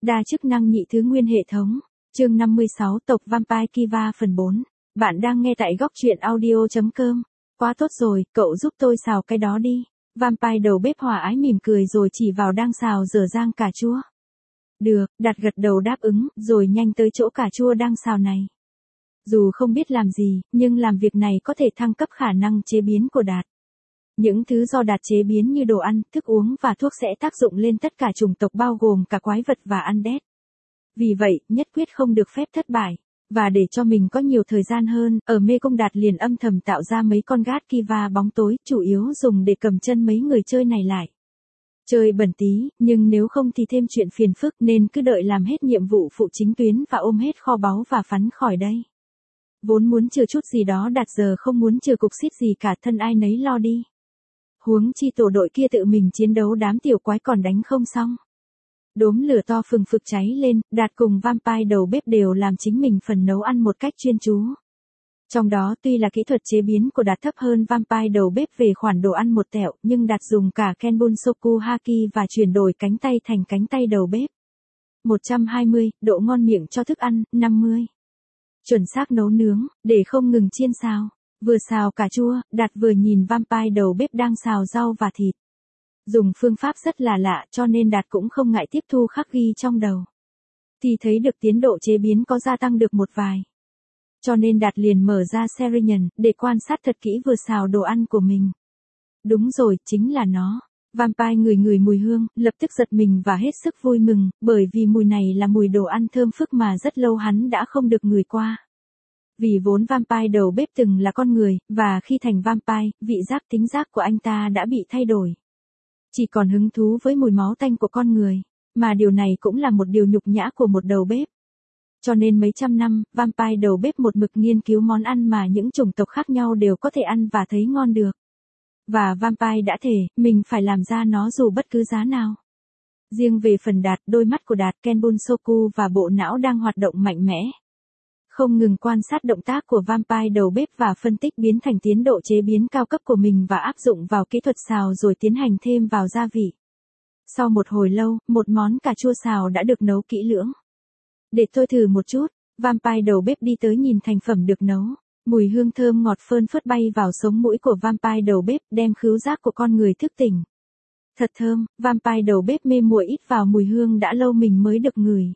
Đa chức năng nhị thứ nguyên hệ thống. Chương 56 tộc Vampire Kiva phần 4. Bạn đang nghe tại góc truyện audio.com. Quá tốt rồi, cậu giúp tôi xào cái đó đi. Vampire đầu bếp hòa ái mỉm cười rồi chỉ vào đang xào dở dang cà chua. Được, Đạt gật đầu đáp ứng, rồi nhanh tới chỗ cà chua đang xào này. Dù không biết làm gì, nhưng làm việc này có thể thăng cấp khả năng chế biến của Đạt. Những thứ do Đạt chế biến như đồ ăn, thức uống và thuốc sẽ tác dụng lên tất cả chủng tộc bao gồm cả quái vật và undead. Vì vậy, nhất quyết không được phép thất bại. Và để cho mình có nhiều thời gian hơn, ở mê cung Đạt liền âm thầm tạo ra mấy con gát Kiva bóng tối, chủ yếu dùng để cầm chân mấy người chơi này lại. Chơi bẩn tí, nhưng nếu không thì thêm chuyện phiền phức nên cứ đợi làm hết nhiệm vụ phụ chính tuyến và ôm hết kho báu và phắn khỏi đây. Vốn muốn chừa chút gì đó Đạt giờ không muốn chừa cục xít gì cả, thân ai nấy lo đi. Huống chi tổ đội kia tự mình chiến đấu đám tiểu quái còn đánh không xong. Đốm lửa to phừng phực cháy lên, Đạt cùng Vampire đầu bếp đều làm chính mình phần nấu ăn một cách chuyên chú. Trong đó tuy là kỹ thuật chế biến của Đạt thấp hơn Vampire đầu bếp về khoản đồ ăn một tẹo, nhưng Đạt dùng cả Kenbunsoku Haki và chuyển đổi cánh tay thành cánh tay đầu bếp. 120, độ ngon miệng cho thức ăn, 50. Chuẩn xác nấu nướng, để không ngừng chiên xào. Vừa xào cà chua, Đạt vừa nhìn Vampire đầu bếp đang xào rau và thịt. Dùng phương pháp rất là lạ cho nên Đạt cũng không ngại tiếp thu khắc ghi trong đầu. Thì thấy được tiến độ chế biến có gia tăng được một vài. Cho nên Đạt liền mở ra Serian để quan sát thật kỹ vừa xào đồ ăn của mình. Đúng rồi, chính là nó. Vampire ngửi mùi hương, lập tức giật mình và hết sức vui mừng, bởi vì mùi này là mùi đồ ăn thơm phức mà rất lâu hắn đã không được ngửi qua. Vì vốn Vampire đầu bếp từng là con người, và khi thành Vampire, vị giác tính giác của anh ta đã bị thay đổi. Chỉ còn hứng thú với mùi máu tanh của con người, mà điều này cũng là một điều nhục nhã của một đầu bếp. Cho nên mấy trăm năm, Vampire đầu bếp một mực nghiên cứu món ăn mà những chủng tộc khác nhau đều có thể ăn và thấy ngon được. Và Vampire đã thề, mình phải làm ra nó dù bất cứ giá nào. Riêng về phần Đạt, đôi mắt của Đạt Kenbunsoku và bộ não đang hoạt động mạnh mẽ. Không ngừng quan sát động tác của Vampire đầu bếp và phân tích biến thành tiến độ chế biến cao cấp của mình và áp dụng vào kỹ thuật xào rồi tiến hành thêm vào gia vị. Sau một hồi lâu, một món cà chua xào đã được nấu kỹ lưỡng. Để tôi thử một chút, Vampire đầu bếp đi tới nhìn thành phẩm được nấu. Mùi hương thơm ngọt phơn phớt bay vào sống mũi của Vampire đầu bếp, đem khứu giác của con người thức tỉnh. Thật thơm, Vampire đầu bếp mê muội ít vào mùi hương đã lâu mình mới được ngửi.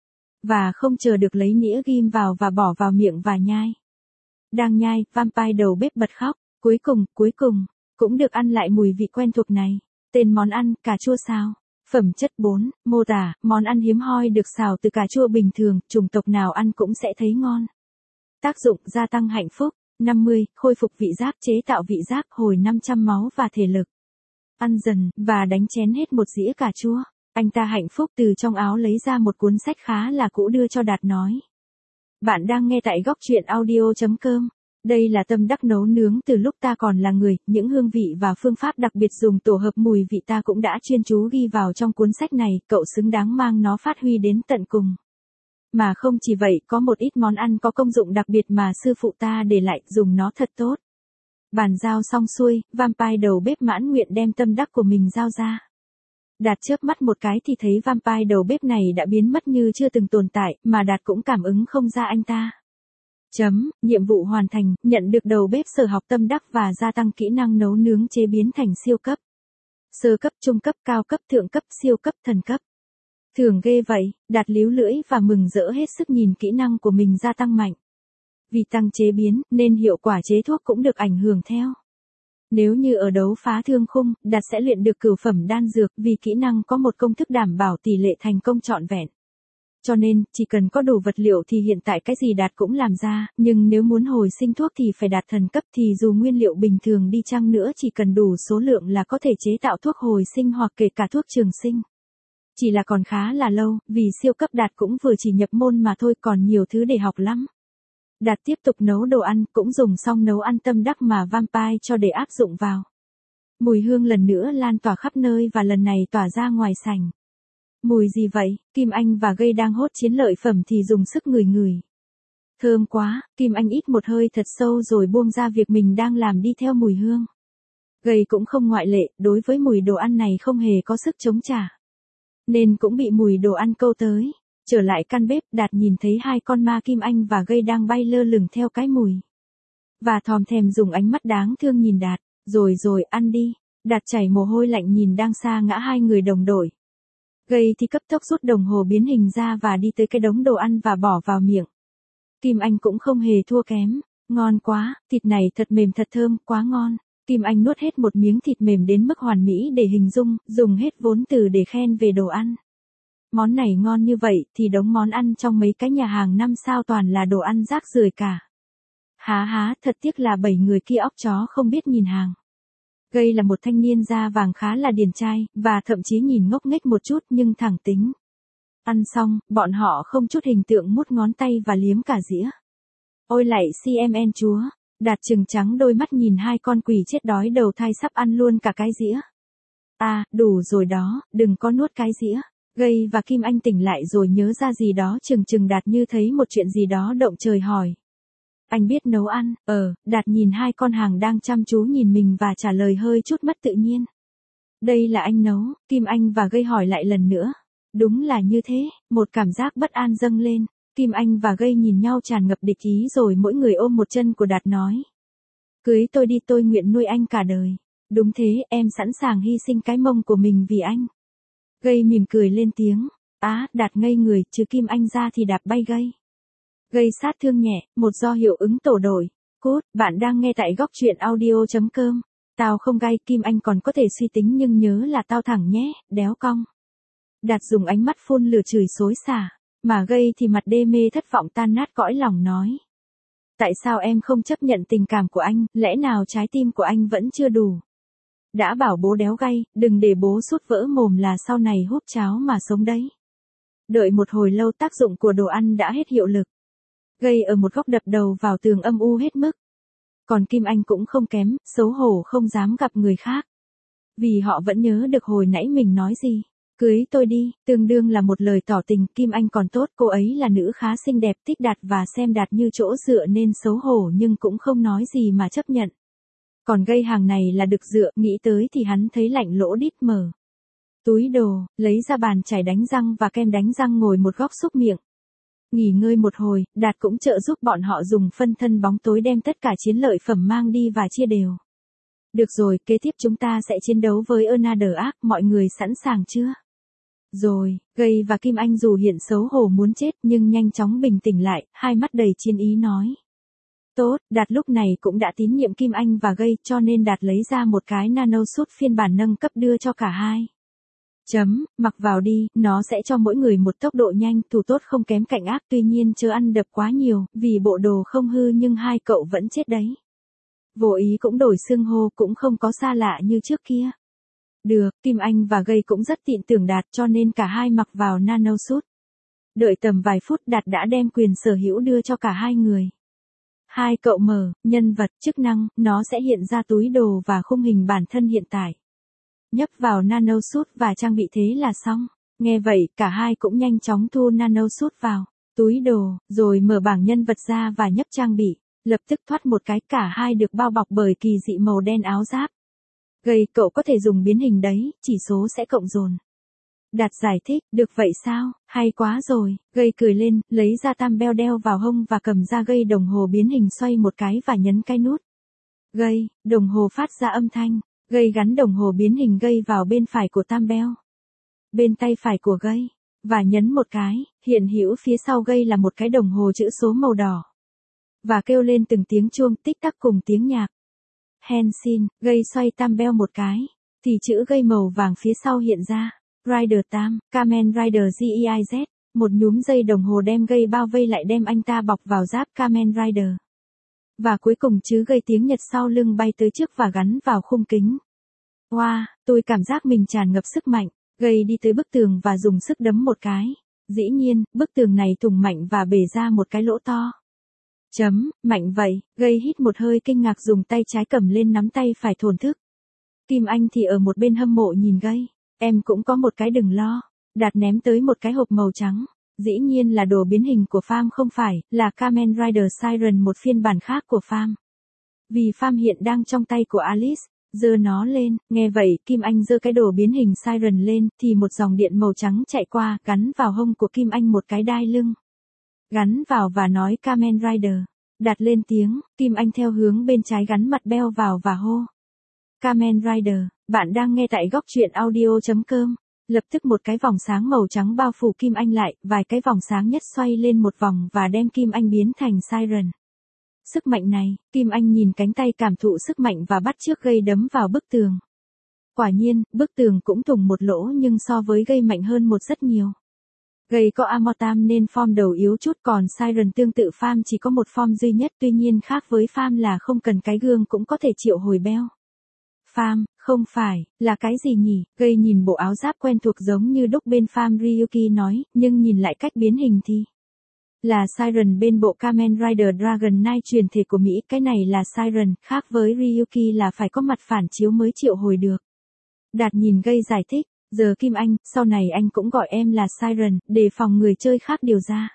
Và không chờ được lấy nĩa ghim vào và bỏ vào miệng và nhai. Đang nhai, Vampire đầu bếp bật khóc. Cuối cùng, cũng được ăn lại mùi vị quen thuộc này. Tên món ăn, cà chua xào. Phẩm chất 4, mô tả, món ăn hiếm hoi được xào từ cà chua bình thường, chủng tộc nào ăn cũng sẽ thấy ngon. Tác dụng, gia tăng hạnh phúc. 50, khôi phục vị giác, chế tạo vị giác, hồi 500 máu và thể lực. Ăn dần, và đánh chén hết một dĩa cà chua. Anh ta hạnh phúc từ trong áo lấy ra một cuốn sách khá là cũ đưa cho Đạt nói. Bạn đang nghe tại góc truyện audio.com. Đây là tâm đắc nấu nướng từ lúc ta còn là người, những hương vị và phương pháp đặc biệt dùng tổ hợp mùi vị ta cũng đã chuyên chú ghi vào trong cuốn sách này, cậu xứng đáng mang nó phát huy đến tận cùng. Mà không chỉ vậy, có một ít món ăn có công dụng đặc biệt mà sư phụ ta để lại, dùng nó thật tốt. Bàn giao xong xuôi, Vampire đầu bếp mãn nguyện đem tâm đắc của mình giao ra. Đạt chớp mắt một cái thì thấy Vampire đầu bếp này đã biến mất như chưa từng tồn tại, mà Đạt cũng cảm ứng không ra anh ta. Nhiệm vụ hoàn thành, nhận được đầu bếp sở học tâm đắc và gia tăng kỹ năng nấu nướng chế biến thành siêu cấp. Sơ cấp, trung cấp, cao cấp, thượng cấp, siêu cấp, thần cấp. Thường ghê vậy, Đạt líu lưỡi và mừng rỡ hết sức nhìn kỹ năng của mình gia tăng mạnh. Vì tăng chế biến, nên hiệu quả chế thuốc cũng được ảnh hưởng theo. Nếu như ở đấu phá thương khung, Đạt sẽ luyện được cửu phẩm đan dược vì kỹ năng có một công thức đảm bảo tỷ lệ thành công trọn vẹn. Cho nên, chỉ cần có đủ vật liệu thì hiện tại cái gì Đạt cũng làm ra, nhưng nếu muốn hồi sinh thuốc thì phải đạt thần cấp thì dù nguyên liệu bình thường đi chăng nữa chỉ cần đủ số lượng là có thể chế tạo thuốc hồi sinh hoặc kể cả thuốc trường sinh. Chỉ là còn khá là lâu, vì siêu cấp Đạt cũng vừa chỉ nhập môn mà thôi, còn nhiều thứ để học lắm. Đạt tiếp tục nấu đồ ăn, cũng dùng xong nấu ăn tâm đắc mà Vampire cho để áp dụng vào. Mùi hương lần nữa lan tỏa khắp nơi và lần này tỏa ra ngoài sảnh. Mùi gì vậy? Kim Anh và Gây đang hốt chiến lợi phẩm thì dùng sức ngửi. Thơm quá, Kim Anh hít một hơi thật sâu rồi buông ra việc mình đang làm đi theo mùi hương. Gây cũng không ngoại lệ, đối với mùi đồ ăn này không hề có sức chống trả. nên cũng bị mùi đồ ăn câu tới. Trở lại căn bếp, Đạt nhìn thấy hai con ma Kim Anh và Gây đang bay lơ lửng theo cái mùi. Và thòm thèm dùng ánh mắt đáng thương nhìn Đạt, rồi ăn đi. Đạt chảy mồ hôi lạnh nhìn đang xa ngã hai người đồng đội. Gây thì cấp tốc rút đồng hồ biến hình ra và đi tới cái đống đồ ăn và bỏ vào miệng. Kim Anh cũng không hề thua kém, ngon quá, thịt này thật mềm thật thơm, quá ngon. Kim Anh nuốt hết một miếng thịt mềm đến mức hoàn mỹ để hình dung, dùng hết vốn từ để khen về đồ ăn. Món này ngon như vậy thì đống món ăn trong mấy cái nhà hàng 5 sao toàn là đồ ăn rác rưởi cả. Há, thật tiếc là 7 người kia óc chó không biết nhìn hàng. Gây là một thanh niên da vàng khá là điển trai, và thậm chí nhìn ngốc nghếch một chút nhưng thẳng tính. Ăn xong, bọn họ không chút hình tượng mút ngón tay và liếm cả dĩa. Ôi lạy CMN chúa, Đạt trừng trắng đôi mắt nhìn hai con quỷ chết đói đầu thai sắp ăn luôn cả cái dĩa. À, đủ rồi đó, đừng có nuốt cái dĩa. Gây và Kim Anh tỉnh lại rồi nhớ ra gì đó chừng Đạt như thấy một chuyện gì đó động trời hỏi. Anh biết nấu ăn, Đạt nhìn hai con hàng đang chăm chú nhìn mình và trả lời hơi chút mất tự nhiên. Đây là anh nấu, Kim Anh và Gây hỏi lại lần nữa. Đúng là như thế, một cảm giác bất an dâng lên. Kim Anh và Gây nhìn nhau tràn ngập địch ý rồi mỗi người ôm một chân của Đạt nói. Cưới tôi đi, tôi nguyện nuôi anh cả đời. Đúng thế, em sẵn sàng hy sinh cái mông của mình vì anh. Gây mỉm cười lên tiếng. Đạt ngây người, trừ Kim Anh ra thì đạp bay Gây. Gây sát thương nhẹ, một do hiệu ứng tổ đội. Cút, bạn đang nghe tại góc truyện audio.com. Tao không gay, Kim Anh còn có thể suy tính nhưng nhớ là tao thẳng nhé, đéo cong. Đạt dùng ánh mắt phun lửa chửi xối xả, mà Gây thì mặt đê mê thất vọng tan nát cõi lòng nói. Tại sao em không chấp nhận tình cảm của anh, lẽ nào trái tim của anh vẫn chưa đủ? Đã bảo bố đéo gay, đừng để bố sút vỡ mồm là sau này hút cháo mà sống đấy. Đợi một hồi lâu tác dụng của đồ ăn đã hết hiệu lực. Gây ở một góc đập đầu vào tường âm u hết mức. Còn Kim Anh cũng không kém, xấu hổ không dám gặp người khác. Vì họ vẫn nhớ được hồi nãy mình nói gì. Cưới tôi đi, tương đương là một lời tỏ tình. Kim Anh còn tốt, cô ấy là nữ khá xinh đẹp, thích Đạt và xem Đạt như chỗ dựa nên xấu hổ nhưng cũng không nói gì mà chấp nhận. Còn Gây hàng này là được dựa, nghĩ tới thì hắn thấy lạnh lỗ đít mở. Túi đồ, lấy ra bàn chải đánh răng và kem đánh răng ngồi một góc xúc miệng. Nghỉ ngơi một hồi, Đạt cũng trợ giúp bọn họ dùng phân thân bóng tối đem tất cả chiến lợi phẩm mang đi và chia đều. Được rồi, kế tiếp chúng ta sẽ chiến đấu với Another Ark, mọi người sẵn sàng chưa? Rồi, Gây và Kim Anh dù hiện xấu hổ muốn chết nhưng nhanh chóng bình tĩnh lại, hai mắt đầy chiến ý nói. Tốt, Đạt lúc này cũng đã tín nhiệm Kim Anh và Gây cho nên Đạt lấy ra một cái nano suit phiên bản nâng cấp đưa cho cả hai. Mặc vào đi, nó sẽ cho mỗi người một tốc độ nhanh, thủ tốt không kém cạnh ác, tuy nhiên chớ ăn đập quá nhiều, vì bộ đồ không hư nhưng hai cậu vẫn chết đấy. Vô ý cũng đổi xưng hô, cũng không có xa lạ như trước kia. Được, Kim Anh và Gây cũng rất tin tưởng Đạt cho nên cả hai mặc vào nano suit. Đợi tầm vài phút Đạt đã đem quyền sở hữu đưa cho cả hai người. Hai cậu mở, nhân vật, chức năng, nó sẽ hiện ra túi đồ và khung hình bản thân hiện tại. Nhấp vào nano suit và trang bị thế là xong. Nghe vậy, cả hai cũng nhanh chóng thu nano suit vào túi đồ, rồi mở bảng nhân vật ra và nhấp trang bị. Lập tức thoát một cái, cả hai được bao bọc bởi kỳ dị màu đen áo giáp. Gây, cậu có thể dùng biến hình đấy, chỉ số sẽ cộng dồn. Đạt giải thích, được vậy sao, hay quá rồi. Gây cười lên, lấy ra tam beo đeo vào hông và cầm ra Gây đồng hồ biến hình xoay một cái và nhấn cái nút. Gây, đồng hồ phát ra âm thanh. Gây gắn đồng hồ biến hình Gây vào bên phải của tam beo. Bên tay phải của Gây. Và nhấn một cái, hiện hữu phía sau Gây là một cái đồng hồ chữ số màu đỏ. Và kêu lên từng tiếng chuông tích tắc cùng tiếng nhạc. Henshin, Gây xoay tam beo một cái. Thì chữ Gây màu vàng phía sau hiện ra. Rider Tam, Kamen Rider GEIZ. Một nhúm dây đồng hồ đem Gây bao vây lại đem anh ta bọc vào giáp Kamen Rider. Và cuối cùng chữ Gây tiếng Nhật sau lưng bay tới trước và gắn vào khung kính. Wow, tôi cảm giác mình tràn ngập sức mạnh. Gây đi tới bức tường và dùng sức đấm một cái. Dĩ nhiên, bức tường này thủng mạnh và bể ra một cái lỗ to. Mạnh vậy, Gây hít một hơi kinh ngạc dùng tay trái cầm lên nắm tay phải thổn thức. Kim Anh thì ở một bên hâm mộ nhìn Gây. Em cũng có một cái đừng lo. Đạt ném tới một cái hộp màu trắng. Dĩ nhiên là đồ biến hình của Pham không phải, là Kamen Rider Siren, một phiên bản khác của Pham. Vì Pham hiện đang trong tay của Alice, giơ nó lên, nghe vậy, Kim Anh giơ cái đồ biến hình Siren lên, thì một dòng điện màu trắng chạy qua, gắn vào hông của Kim Anh một cái đai lưng. Gắn vào và nói Kamen Rider. Đạt lên tiếng, Kim Anh theo hướng bên trái gắn mặt beo vào và hô. Kamen Rider, bạn đang nghe tại góc truyện audio.com. Lập tức một cái vòng sáng màu trắng bao phủ Kim Anh lại, vài cái vòng sáng nhất xoay lên một vòng và đem Kim Anh biến thành Siren. Sức mạnh này, Kim Anh nhìn cánh tay cảm thụ sức mạnh và bắt chước gây đấm vào bức tường. Quả nhiên, bức tường cũng thủng một lỗ nhưng so với gây mạnh hơn một rất nhiều. Gây có armor tam nên form đầu yếu chút, còn Siren tương tự farm chỉ có một form duy nhất, tuy nhiên khác với farm là không cần cái gương cũng có thể triệu hồi beo. Farm, không phải, là cái gì nhỉ? Gây nhìn bộ áo giáp quen thuộc giống như đúc bên farm Ryuki nói, nhưng nhìn lại cách biến hình thì là Siren bên bộ Kamen Rider Dragon Knight truyền thể của Mỹ, cái này là Siren, khác với Ryuki là phải có mặt phản chiếu mới triệu hồi được. Đạt nhìn Gây giải thích, giờ Kim Anh, sau này anh cũng gọi em là Siren, để phòng người chơi khác điều ra.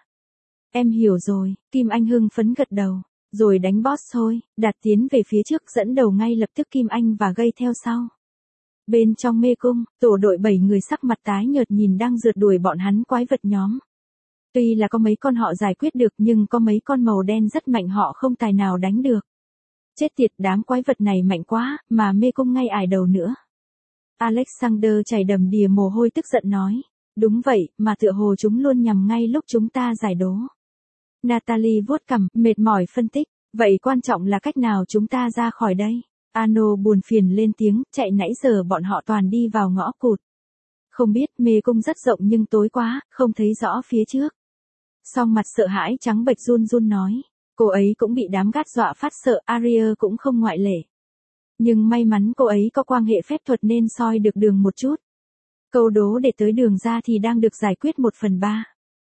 Em hiểu rồi, Kim Anh hưng phấn gật đầu, rồi đánh boss thôi, Đạt tiến về phía trước dẫn đầu ngay lập tức Kim Anh và Gây theo sau. Bên trong mê cung, tổ đội 7 người sắc mặt tái nhợt nhìn đang rượt đuổi bọn hắn quái vật nhóm. Tuy là có mấy con họ giải quyết được nhưng có mấy con màu đen rất mạnh họ không tài nào đánh được. Chết tiệt, đám quái vật này mạnh quá, mà mê cung ngay ải đầu nữa. Alexander chảy đầm đìa mồ hôi tức giận nói. Đúng vậy, mà tựa hồ chúng luôn nhằm ngay lúc chúng ta giải đố. Natalie vuốt cằm, mệt mỏi phân tích. Vậy quan trọng là cách nào chúng ta ra khỏi đây? Ano buồn phiền lên tiếng, chạy nãy giờ bọn họ toàn đi vào ngõ cụt. Không biết, mê cung rất rộng nhưng tối quá, không thấy rõ phía trước. Song mặt sợ hãi trắng bệch run run nói. Cô ấy cũng bị đám gát dọa phát sợ, Aria cũng không ngoại lệ. Nhưng may mắn cô ấy có quan hệ phép thuật nên soi được đường một chút. Câu đố để tới đường ra thì đang được giải quyết 1/3.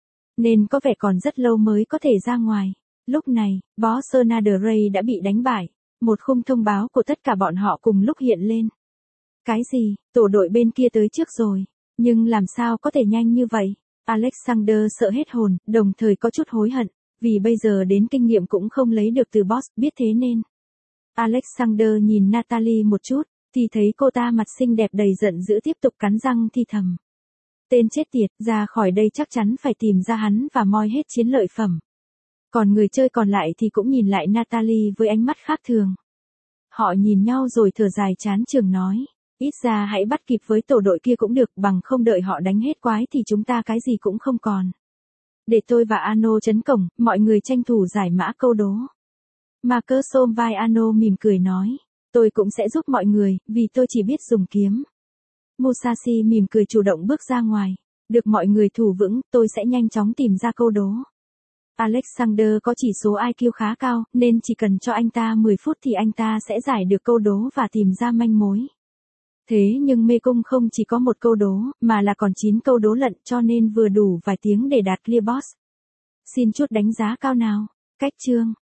Nên có vẻ còn rất lâu mới có thể ra ngoài. Lúc này, boss Naderay đã bị đánh bại. Một khung thông báo của tất cả bọn họ cùng lúc hiện lên. Cái gì, tổ đội bên kia tới trước rồi. Nhưng làm sao có thể nhanh như vậy? Alexander sợ hết hồn, đồng thời có chút hối hận. Vì bây giờ đến kinh nghiệm cũng không lấy được từ boss, biết thế nên. Alexander nhìn Natalie một chút, thì thấy cô ta mặt xinh đẹp đầy giận dữ tiếp tục cắn răng thì thầm. Tên chết tiệt, ra khỏi đây chắc chắn phải tìm ra hắn và moi hết chiến lợi phẩm. Còn người chơi còn lại thì cũng nhìn lại Natalie với ánh mắt khác thường. Họ nhìn nhau rồi thở dài chán chường nói. Ít ra hãy bắt kịp với tổ đội kia cũng được, bằng không đợi họ đánh hết quái thì chúng ta cái gì cũng không còn. Để tôi và Ano trấn cổng, mọi người tranh thủ giải mã câu đố. Marcus ôm vai Ano mỉm cười nói. Tôi cũng sẽ giúp mọi người, vì tôi chỉ biết dùng kiếm. Musashi mỉm cười chủ động bước ra ngoài. Được mọi người thủ vững, tôi sẽ nhanh chóng tìm ra câu đố. Alexander có chỉ số IQ khá cao, nên chỉ cần cho anh ta 10 phút thì anh ta sẽ giải được câu đố và tìm ra manh mối. Thế nhưng mê cung không chỉ có một câu đố, mà là còn 9 câu đố lận, cho nên vừa đủ vài tiếng để đạt clear boss. Xin chút đánh giá cao nào. Cách chương.